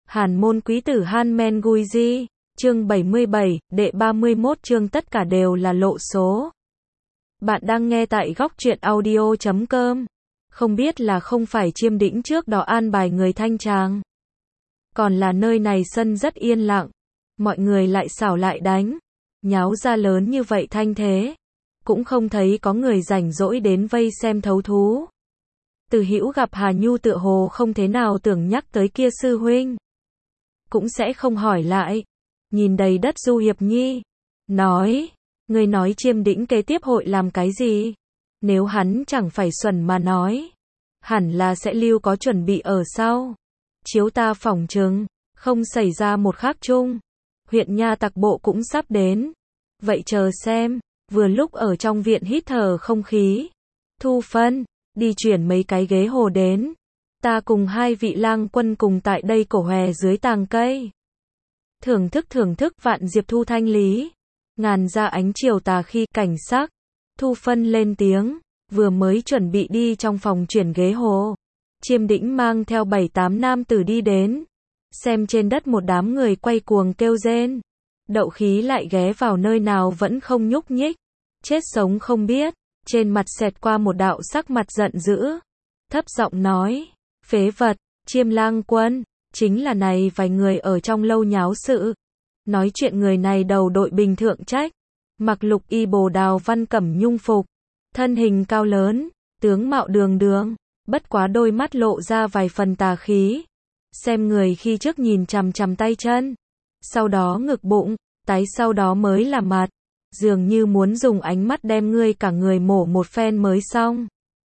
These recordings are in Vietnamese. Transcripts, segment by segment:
Hàn môn quý tử Han Men Gui Di, chương 77, đệ 31 chương tất cả đều là lộ số. Bạn đang nghe tại góc truyện audio.com. Không biết là không phải Chiêm Đĩnh trước đó an bài người thanh tràng. Còn là nơi này sân rất yên lặng. Mọi người lại xảo lại đánh. Nháo ra lớn như vậy thanh thế. Cũng không thấy có người rảnh rỗi đến vây xem thấu thú. Từ Hữu gặp Hà Nhu tựa hồ không thế nào tưởng nhắc tới kia sư huynh. Cũng sẽ không hỏi lại. Nhìn đầy đất Du Hiệp Nhi. Nói, người nói Chiêm Đĩnh kế tiếp hội làm cái gì? Nếu hắn chẳng phải xuẩn mà nói. Hẳn là sẽ lưu có chuẩn bị ở sau. Chiếu ta phỏng chừng, không xảy ra một khác chung. Huyện nha tặc bộ cũng sắp đến. Vậy chờ xem, vừa lúc ở trong viện hít thở không khí. Thu phân, đi chuyển mấy cái ghế hồ đến. Ta cùng hai vị lang quân cùng tại đây cổ hòe dưới tàng cây. Thưởng thức vạn diệp thu thanh lý. Ngàn ra ánh chiều tà khi cảnh sắc. Thu phân lên tiếng, vừa mới chuẩn bị đi trong phòng chuyển ghế hồ. Chiêm Đĩnh mang theo 7-8 nam tử đi đến. Xem trên đất một đám người quay cuồng kêu rên. Đậu khí lại ghé vào nơi nào vẫn không nhúc nhích. Chết sống không biết. Trên mặt xẹt qua một đạo sắc mặt giận dữ. Thấp giọng nói. Phế vật, Chiêm lang quân. Chính là này vài người ở trong lâu nháo sự. Nói chuyện người này đầu đội bình thượng trách. Mặc lục y bồ đào văn cẩm nhung phục. Thân hình cao lớn. Tướng mạo đường đường. Bất quá đôi mắt lộ ra vài phần tà khí. Xem người khi trước nhìn chằm chằm tay chân. Sau đó ngực bụng. Tái sau đó mới là mặt. Dường như muốn dùng ánh mắt đem ngươi cả người mổ một phen mới xong.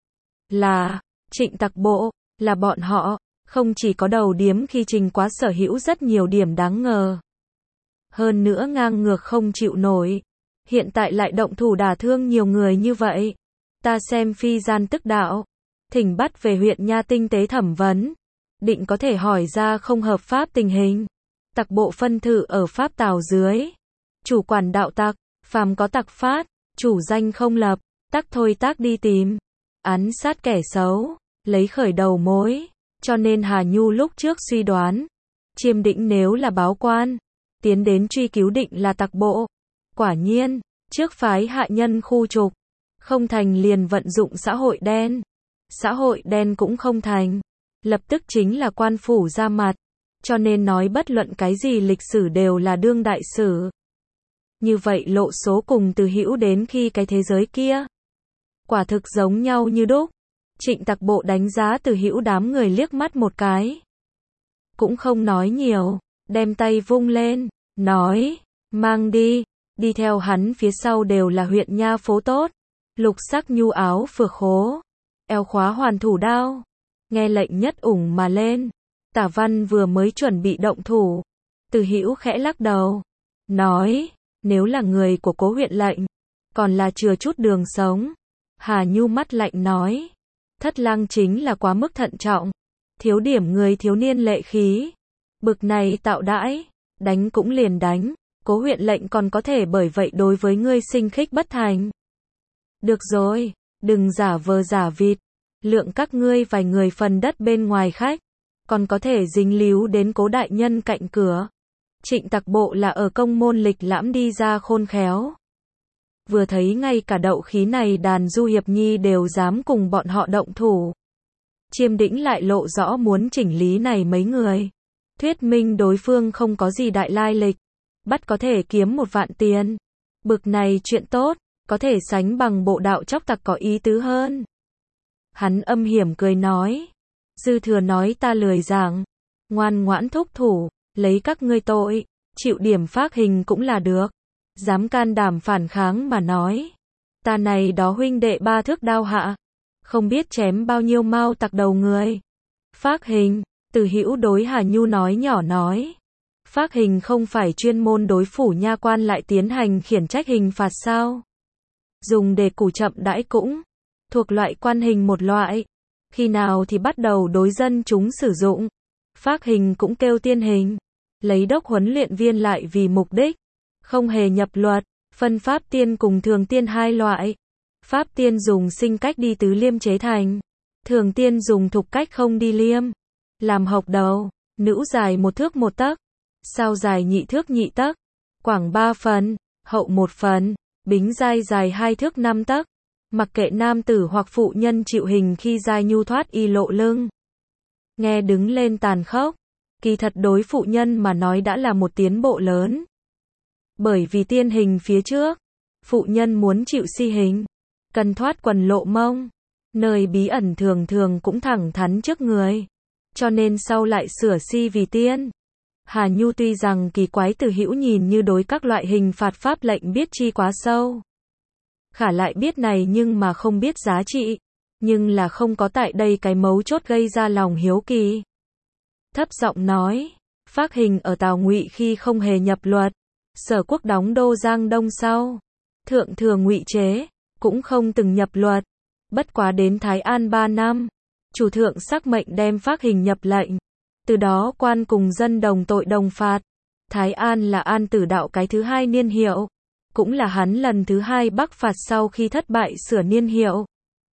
Là Trịnh tặc bộ. Là bọn họ. Không chỉ có đầu điếm khi trình quá sở hữu rất nhiều điểm đáng ngờ. Hơn nữa ngang ngược không chịu nổi. Hiện tại lại động thủ đả thương nhiều người như vậy. Ta xem phi gian tức đạo. Thỉnh bắt về huyện nha tinh tế thẩm vấn. Định có thể hỏi ra không hợp pháp tình hình. Tặc bộ phân thự ở pháp tào dưới. Chủ quản đạo tặc, phàm có tặc phát, chủ danh không lập, tắc thôi tác đi tìm. Án sát kẻ xấu, lấy khởi đầu mối. Cho nên Hà Nhu lúc trước suy đoán. Chiêm Đĩnh nếu là báo quan. Tiến đến truy cứu định là tặc bộ. Quả nhiên, trước phái hạ nhân khu trục. Không thành liền vận dụng xã hội đen. Xã hội đen cũng không thành. Lập tức chính là quan phủ ra mặt. Cho nên nói bất luận cái gì lịch sử đều là đương đại sử. Như vậy lộ số cùng Từ Hữu đến khi cái thế giới kia. Quả thực giống nhau như đúc. Trịnh tặc bộ đánh giá Từ Hữu đám người liếc mắt một cái. Cũng không nói nhiều. Đem tay vung lên. Nói. Mang đi. Đi theo hắn phía sau đều là huyện nha phố tốt. Lục sắc nhu áo phược khố. Eo khóa hoàn thủ đao. Nghe lệnh nhất ủng mà lên. Tả Văn vừa mới chuẩn bị động thủ. Từ Hữu khẽ lắc đầu. Nói. Nếu là người của cố huyện lệnh. Còn là chừa chút đường sống. Hà Nhu mắt lạnh nói. Thất lang chính là quá mức thận trọng. Thiếu điểm người thiếu niên lệ khí. Bực này tạo đãi. Đánh cũng liền đánh. Cố huyện lệnh còn có thể bởi vậy đối với ngươi sinh khích bất thành. Được rồi. Đừng giả vờ giả vịt. Lượng các ngươi vài người phần đất bên ngoài khách. Còn có thể dính líu đến cố đại nhân cạnh cửa. Trịnh tặc bộ là ở công môn lịch lãm đi ra khôn khéo. Vừa thấy ngay cả đậu khí này đàn Du Hiệp Nhi đều dám cùng bọn họ động thủ. Chiêm Đĩnh lại lộ rõ muốn chỉnh lý này mấy người. Thuyết minh đối phương không có gì đại lai lịch. Bắt có thể kiếm 1 vạn tiền. Bực này chuyện tốt, có thể sánh bằng bộ đạo chóc tặc có ý tứ hơn. Hắn âm hiểm cười nói. Dư thừa nói ta lười giảng. Ngoan ngoãn thúc thủ, lấy các ngươi tội, chịu điểm phác hình cũng là được. Dám can đảm phản kháng mà nói. Ta này đó huynh đệ 3 thước đao hạ. Không biết chém bao nhiêu mao tặc đầu người. Phác hình, Từ Hữu đối Hà Nhu nói nhỏ nói. Phác hình không phải chuyên môn đối phủ nha quan lại tiến hành khiển trách hình phạt sao? Dùng để củ chậm đãi cũng thuộc loại quan hình một loại. Khi nào thì bắt đầu đối dân chúng sử dụng. Phác hình cũng kêu tiên hình. Lấy đốc huấn luyện viên lại vì mục đích. Không hề nhập luật. Phân pháp tiên cùng thường tiên hai loại. Pháp tiên dùng sinh cách đi tứ liêm chế thành. Thường tiên dùng thục cách không đi liêm. Làm hộc đầu. Nữu dài 1 thước 1 tấc, sao dài nhị thước nhị tấc, quảng 3 phần, hậu 1 phần, bính dai dài 2 thước 5 tấc. Mặc kệ nam tử hoặc phụ nhân chịu hình khi dai nhu thoát y lộ lưng. Nghe đứng lên tàn khốc, kỳ thật đối phụ nhân mà nói đã là một tiến bộ lớn. Bởi vì tiên hình phía trước, phụ nhân muốn chịu si hình, cần thoát quần lộ mông, nơi bí ẩn thường thường cũng thẳng thắn trước người, cho nên sau lại sửa si vì tiên. Hà Nhu tuy rằng kỳ quái Từ Hữu nhìn như đối các loại hình phạt pháp lệnh biết chi quá sâu. Khả lại biết này nhưng mà không biết giá trị, nhưng là không có tại đây cái mấu chốt gây ra lòng hiếu kỳ. Thấp giọng nói, phác hình ở Tào Ngụy khi không hề nhập luật, Sở Quốc đóng đô Giang Đông sau, thượng thừa Ngụy chế, cũng không từng nhập luật. Bất quá đến Thái An 3 năm, chủ thượng sắc mệnh đem phác hình nhập lệnh. Từ đó quan cùng dân đồng tội đồng phạt. Thái An là An Tử Đạo cái thứ 2 niên hiệu, cũng là hắn lần thứ 2 bắc phạt sau khi thất bại sửa niên hiệu.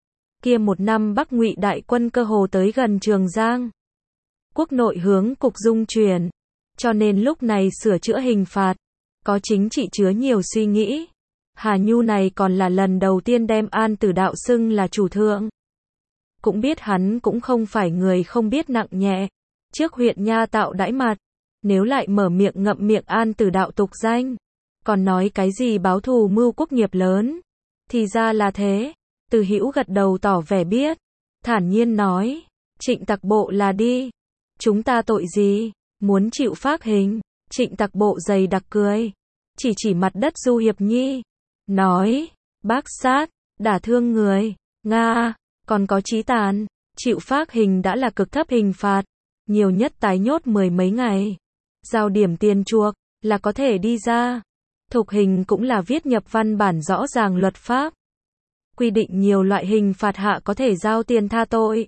Kia một năm Bắc Ngụy đại quân cơ hồ tới gần Trường Giang. Quốc nội hướng cục dung chuyển, cho nên lúc này sửa chữa hình phạt, có chính trị chứa nhiều suy nghĩ. Hà Nhu này còn là lần đầu tiên đem An Tử Đạo xưng là chủ thượng. Cũng biết hắn cũng không phải người không biết nặng nhẹ. Trước huyện nha tạo đãi mặt, nếu lại mở miệng ngậm miệng An Tử Đạo tục danh, còn nói cái gì báo thù mưu quốc nghiệp lớn, thì ra là thế. Từ Hữu gật đầu tỏ vẻ biết, thản nhiên nói, Trịnh Tặc Bộ là đi, chúng ta tội gì, muốn chịu phác hình. Trịnh Tặc Bộ dày đặc cười, chỉ mặt đất Du Hiệp Nhi, nói, bác sát, đả thương người, Nga, còn có chí tàn, chịu phác hình đã là cực thấp hình phạt, nhiều nhất tái nhốt 10 mấy ngày, giao điểm tiền chuộc, là có thể đi ra. Thục hình cũng là viết nhập văn bản rõ ràng luật pháp, quy định nhiều loại hình phạt hạ có thể giao tiền tha tội.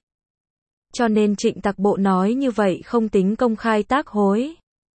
Cho nên Trịnh Tặc Bộ nói như vậy không tính công khai tác hối.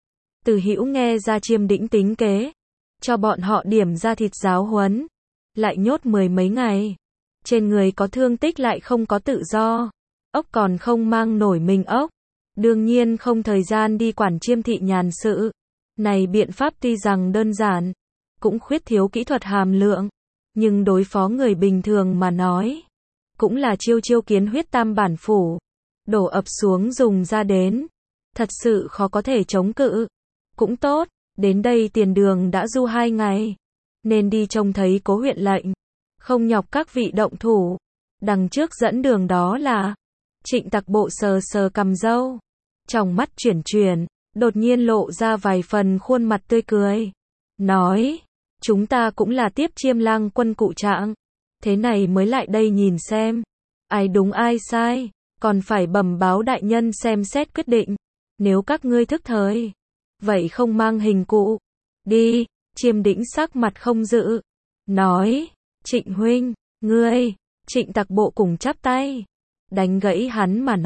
Từ Hữu nghe ra Chiêm Đĩnh tính kế, cho bọn họ điểm ra thịt giáo huấn, lại nhốt 10 mấy ngày. Trên người có thương tích lại không có tự do, ốc còn không mang nổi mình ốc, đương nhiên không thời gian đi quản Chiêm thị nhàn sự. Này biện pháp tuy rằng đơn giản, cũng khuyết thiếu kỹ thuật hàm lượng, nhưng đối phó người bình thường mà nói, cũng là chiêu kiến huyết tam bản phủ, đổ ập xuống dùng ra đến, thật sự khó có thể chống cự. Cũng tốt, đến đây tiền đường đã du 2 ngày, nên đi trông thấy Cố huyện lệnh, không nhọc các vị động thủ. Đằng trước dẫn đường đó là Trịnh Tặc Bộ sờ cằm râu, trong mắt chuyển, đột nhiên lộ ra vài phần khuôn mặt tươi cười, nói, chúng ta cũng là tiếp Chiêm lang quân cụ trạng, thế này mới lại đây nhìn xem, ai đúng ai sai, còn phải bẩm báo đại nhân xem xét quyết định, nếu các ngươi thức thời, vậy không mang hình cụ, đi. Chiêm Đĩnh sắc mặt không dự, nói, Trịnh huynh, ngươi. Trịnh Tặc Bộ cùng chắp tay, đánh gãy hắn mà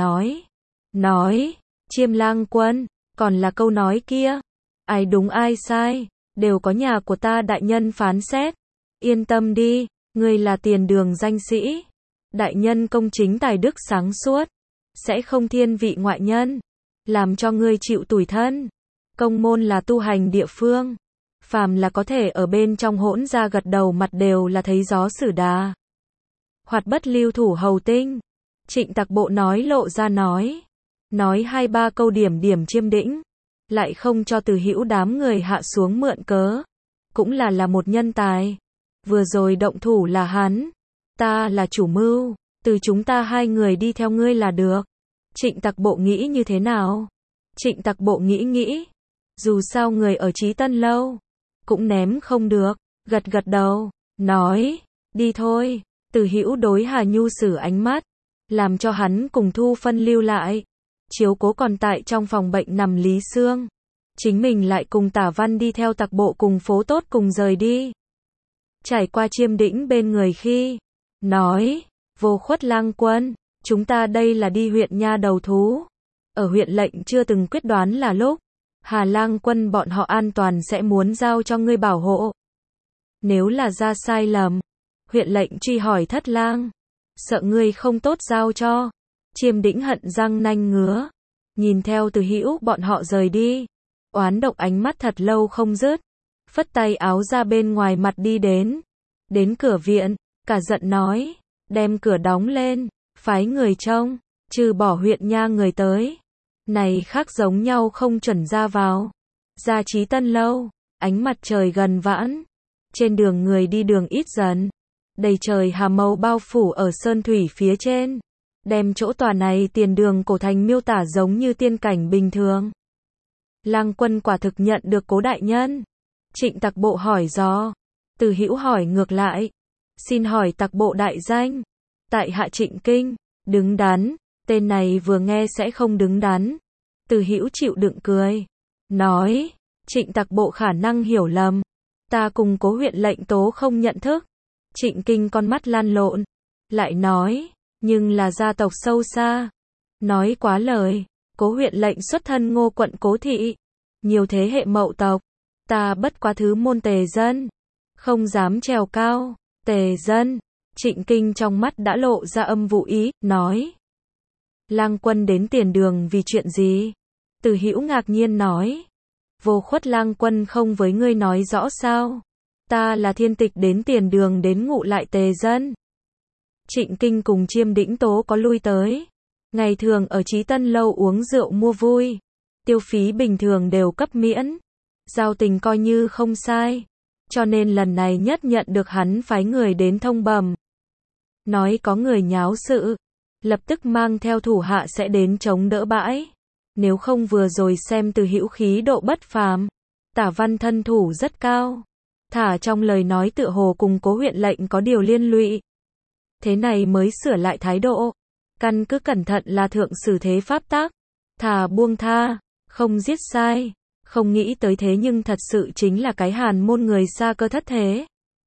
nói, Chiêm lang quân, còn là câu nói kia, ai đúng ai sai, đều có nhà của ta đại nhân phán xét, yên tâm đi, ngươi là tiền đường danh sĩ, đại nhân công chính tài đức sáng suốt, sẽ không thiên vị ngoại nhân, làm cho ngươi chịu tủi thân. Công môn là tu hành địa phương, phàm là có thể ở bên trong hỗn ra gật đầu mặt đều là thấy gió xử đà. Hoạt bất lưu thủ hầu tinh. Trịnh Tặc Bộ nói lộ ra nói 2-3 câu điểm Chiêm Đĩnh, lại không cho Từ Hữu đám người hạ xuống mượn cớ, cũng là một nhân tài. Vừa rồi động thủ là hắn, ta là chủ mưu, từ chúng ta 2 người đi theo ngươi là được. Trịnh Tặc Bộ nghĩ như thế nào? Trịnh Tặc Bộ nghĩ, dù sao người ở Chí Tân lâu, cũng ném không được, gật đầu, nói, đi thôi. Từ Hữu đối Hà Nhu sử ánh mắt, làm cho hắn cùng Thu Phân lưu lại, chiếu cố còn tại trong phòng bệnh nằm Lý Sương. Chính mình lại cùng Tả Văn đi theo Tặc Bộ cùng Phố Tốt cùng rời đi. Trải qua Chiêm Đĩnh bên người khi, nói, Vô Khuất lang quân, chúng ta đây là đi huyện nha đầu thú. Ở huyện lệnh chưa từng quyết đoán là lúc, Hà lang quân bọn họ an toàn sẽ muốn giao cho ngươi bảo hộ. Nếu là ra sai lầm, huyện lệnh truy hỏi Thất lang, sợ ngươi không tốt giao cho. Chiêm Đĩnh hận răng nanh ngứa, nhìn theo Từ Hữu bọn họ rời đi, oán độc ánh mắt thật lâu không dứt, phất tay áo ra bên ngoài mặt đi đến cửa viện, cả giận nói, đem cửa đóng lên, phái người trông, trừ bỏ huyện nha người tới. Này khác giống nhau không chuẩn ra vào. Ra Chí Tân lâu, ánh mặt trời gần vãn, trên đường người đi đường ít dần, đầy trời hà màu bao phủ ở sơn thủy phía trên, đem chỗ tòa này tiền đường cổ thành miêu tả giống như tiên cảnh bình thường. Lang Quân quả thực nhận được Cố đại nhân. Trịnh Tặc Bộ hỏi dò. Từ Hữu hỏi ngược lại, xin hỏi Tặc Bộ đại danh. Tại hạ Trịnh Kinh. Đứng đắn, tên này vừa nghe sẽ không đứng đắn. Từ Hữu chịu đựng cười, nói, Trịnh Tặc Bộ khả năng hiểu lầm, ta cùng Cố huyện lệnh tố không nhận thức. Trịnh Kinh con mắt lăn lộn, lại nói, nhưng là gia tộc sâu xa. Nói quá lời, Cố huyện lệnh xuất thân Ngô quận Cố thị, nhiều thế hệ mậu tộc, ta bất quá thứ môn tề dân, không dám trèo cao. Tề dân. Trịnh Kinh trong mắt đã lộ ra âm vụ ý, nói, Lang Quân đến tiền đường vì chuyện gì? Từ Hữu ngạc nhiên nói, Vô Khuất Lang Quân không với ngươi nói rõ sao? Ta là thiên tịch đến tiền đường đến ngụ lại tề dân. Trịnh Kinh cùng Chiêm Đĩnh Tố có lui tới, ngày thường ở Chí Tân lâu uống rượu mua vui, tiêu phí bình thường đều cấp miễn, giao tình coi như không sai, cho nên lần này nhất nhận được hắn phái người đến thông bẩm, nói có người nháo sự, lập tức mang theo thủ hạ sẽ đến chống đỡ bãi. Nếu không vừa rồi xem Từ Hữu khí độ bất phàm, tả văn thân thủ rất cao, thả trong lời nói tựa hồ cùng Cố huyện lệnh có điều liên lụy. Thế này mới sửa lại thái độ, căn cứ cẩn thận là thượng xử thế pháp tắc, thả buông tha, không giết sai, không nghĩ tới thế nhưng thật sự chính là cái Hàn môn người xa cơ thất thế.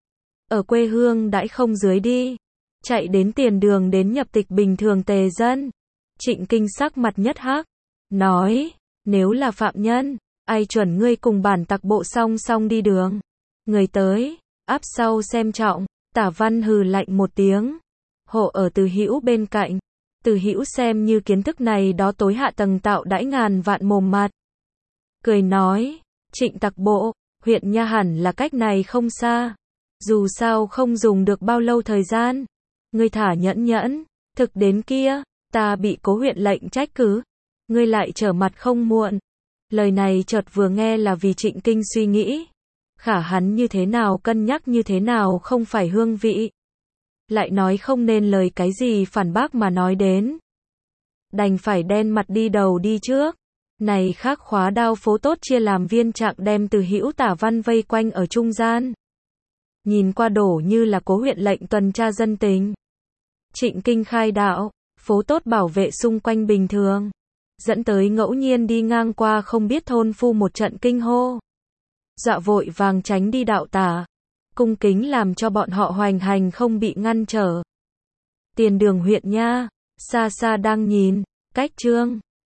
Ở quê hương đãi không dưới đi, chạy đến tiền đường đến nhập tịch bình thường tề dân. Trịnh Kinh sắc mặt nhất hắc, nói, nếu là phạm nhân, ai chuẩn ngươi cùng bản Tặc Bộ song song đi đường. Người tới, áp sau xem trọng. Tả Văn hừ lạnh một tiếng, hộ ở Từ Hữu bên cạnh. Từ Hữu xem như kiến thức này đó tối hạ tầng tạo đãi ngàn vạn mồm mặt. Cười nói, Trịnh Tặc Bộ, huyện nha hẳn là cách này không xa. Dù sao không dùng được bao lâu thời gian. Ngươi thả nhẫn nhẫn, thực đến kia, ta bị Cố huyện lệnh trách cứ. Ngươi lại trở mặt không muộn. Lời này chợt vừa nghe là vì Trịnh Kinh suy nghĩ. Khả hắn như thế nào cân nhắc như thế nào không phải hương vị. Lại nói không nên lời cái gì phản bác mà nói đến. Đành phải đen mặt đi đầu đi trước. Này khác khóa đao phố tốt chia làm viên trạng đem Từ Hữu Tả Văn vây quanh ở trung gian. Nhìn qua đổ như là Cố huyện lệnh tuần tra dân tình. Trịnh Kinh khai đạo, phố tốt bảo vệ xung quanh bình thường. Dẫn tới ngẫu nhiên đi ngang qua không biết thôn phu một trận kinh hô. Dọa vội vàng tránh đi đạo tả. Cung kính làm cho bọn họ hoành hành không bị ngăn trở. Tiền đường huyện nha, xa xa đang nhìn, cách chương